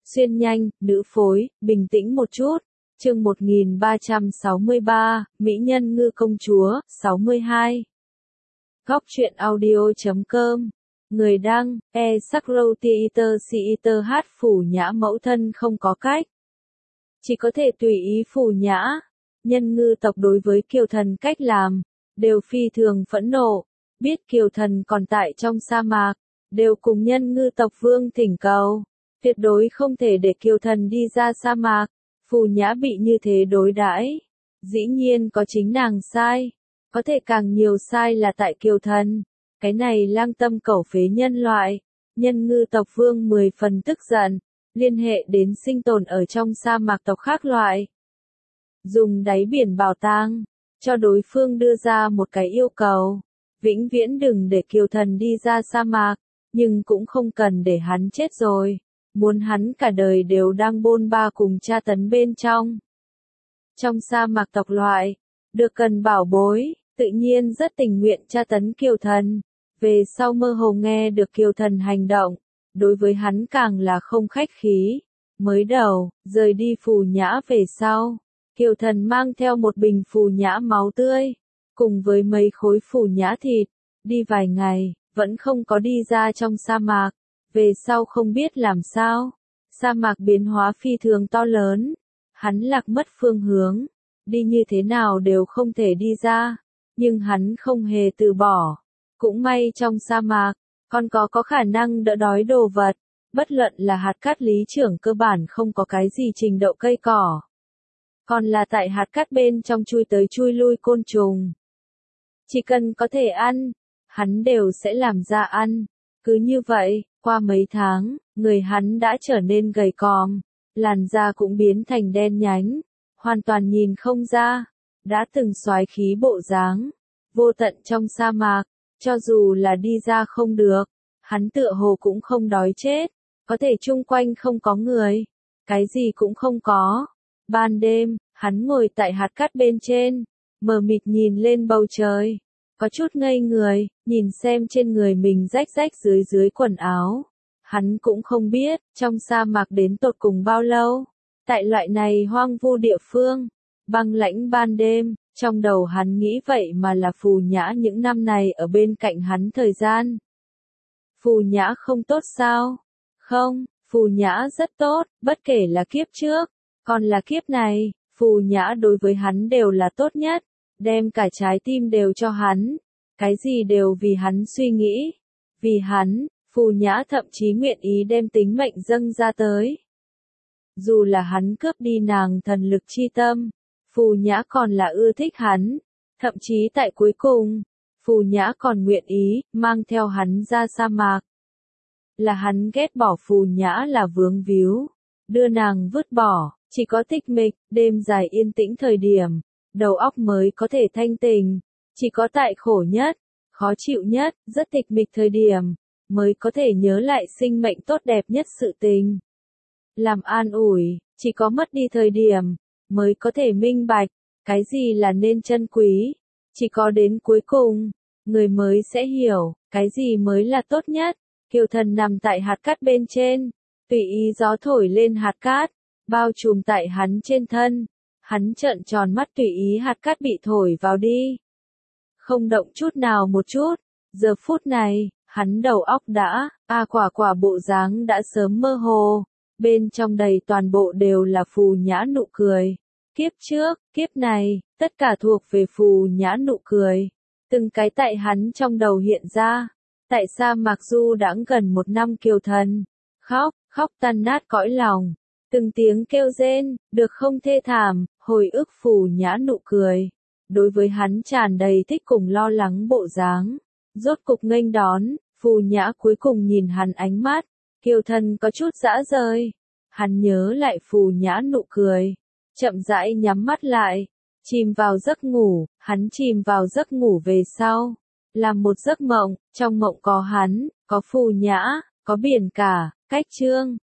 Xuyên nhanh, nữ phối, bình tĩnh một chút. Chương 1363, Mỹ nhân ngư công chúa, 62. Góc truyện audio.com. Người đăng, Sakrotiiter hát Phủ Nhã mẫu thân không có cách. Chỉ có thể tùy ý Phủ Nhã. Nhân ngư tộc đối với Kiều Thần cách làm, đều phi thường phẫn nộ. Biết Kiều Thần còn tại trong sa mạc, đều cùng nhân ngư tộc vương thỉnh cầu. Tuyệt đối không thể để Kiều Thần đi ra sa mạc. Phù Nhã bị như thế đối đãi, dĩ nhiên có chính nàng sai, có thể càng nhiều sai là tại Kiều Thần. Cái này lang tâm cẩu phế nhân loại, nhân ngư tộc vương 10 phần tức giận, liên hệ đến sinh tồn ở trong sa mạc tộc khác loại. Dùng đáy biển bảo tàng, cho đối phương đưa ra một cái yêu cầu, vĩnh viễn đừng để Kiều Thần đi ra sa mạc, nhưng cũng không cần để hắn chết rồi. Muốn hắn cả đời đều đang bôn ba cùng tra tấn bên trong. Trong sa mạc tộc loại, được cần bảo bối, tự nhiên rất tình nguyện tra tấn Kiều Thần. Về sau mơ hồ nghe được Kiều Thần hành động, đối với hắn càng là không khách khí. Mới đầu, rời đi Phù Nhã về sau, Kiều Thần mang theo một bình Phù Nhã máu tươi, cùng với mấy khối Phù Nhã thịt, đi vài ngày, vẫn không có đi ra trong sa mạc. Về sau không biết làm sao, sa mạc biến hóa phi thường to lớn, hắn lạc mất phương hướng, đi như thế nào đều không thể đi ra, nhưng hắn không hề từ bỏ. Cũng may trong sa mạc, còn có khả năng đỡ đói đồ vật, bất luận là hạt cát lý trưởng cơ bản không có cái gì trình độ cây cỏ. Còn là tại hạt cát bên trong chui tới chui lui côn trùng. Chỉ cần có thể ăn, hắn đều sẽ làm ra ăn. Cứ như vậy, qua mấy tháng, người hắn đã trở nên gầy còm, làn da cũng biến thành đen nhánh, hoàn toàn nhìn không ra, đã từng soái khí bộ dáng, vô tận trong sa mạc, cho dù là đi ra không được, hắn tựa hồ cũng không đói chết, có thể chung quanh không có người, cái gì cũng không có. Ban đêm, hắn ngồi tại hạt cát bên trên, mờ mịt nhìn lên bầu trời. Có chút ngây người, nhìn xem trên người mình rách rách dưới quần áo. Hắn cũng không biết, trong sa mạc đến tột cùng bao lâu. Tại loại này hoang vu địa phương, băng lãnh ban đêm, trong đầu hắn nghĩ vậy mà là Phù Nhã những năm này ở bên cạnh hắn thời gian. Phù Nhã không tốt sao? Không, Phù Nhã rất tốt, bất kể là kiếp trước, còn là kiếp này, Phù Nhã đối với hắn đều là tốt nhất. Đem cả trái tim đều cho hắn, cái gì đều vì hắn suy nghĩ, vì hắn, Phù Nhã thậm chí nguyện ý đem tính mệnh dâng ra tới. Dù là hắn cướp đi nàng thần lực chi tâm, Phù Nhã còn là ưa thích hắn, thậm chí tại cuối cùng, Phù Nhã còn nguyện ý mang theo hắn ra sa mạc. Là hắn ghét bỏ Phù Nhã là vướng víu, đưa nàng vứt bỏ, chỉ có tịch mịch, đêm dài yên tĩnh thời điểm. Đầu óc mới có thể thanh tình, chỉ có tại khổ nhất, khó chịu nhất, rất tịch mịch thời điểm, mới có thể nhớ lại sinh mệnh tốt đẹp nhất sự tình. Làm an ủi, chỉ có mất đi thời điểm, mới có thể minh bạch, cái gì là nên trân quý, chỉ có đến cuối cùng, người mới sẽ hiểu, cái gì mới là tốt nhất. Kiều Thần nằm tại hạt cát bên trên, tùy ý gió thổi lên hạt cát, bao trùm tại hắn trên thân. Hắn trợn tròn mắt tùy ý hạt cát bị thổi vào đi. Không động chút nào một chút. Giờ phút này, hắn đầu óc đã, quả bộ dáng đã sớm mơ hồ. Bên trong đầy toàn bộ đều là Phù Nhã nụ cười. Kiếp trước, kiếp này, tất cả thuộc về Phù Nhã nụ cười. Từng cái tại hắn trong đầu hiện ra. Tại sa mạc du đãng gần 1 năm Kiều Thần. Khóc tan nát cõi lòng. Từng tiếng kêu rên, được không thê thảm, hồi ức Phù Nhã nụ cười. Đối với hắn tràn đầy thích cùng lo lắng bộ dáng. Rốt cục nghênh đón, Phù Nhã cuối cùng nhìn hắn ánh mắt. Kiều Thần có chút dã rời. Hắn nhớ lại Phù Nhã nụ cười. Chậm rãi nhắm mắt lại. Chìm vào giấc ngủ, hắn chìm vào giấc ngủ về sau. Làm một giấc mộng, trong mộng có hắn, có Phù Nhã, có biển cả, cách chương.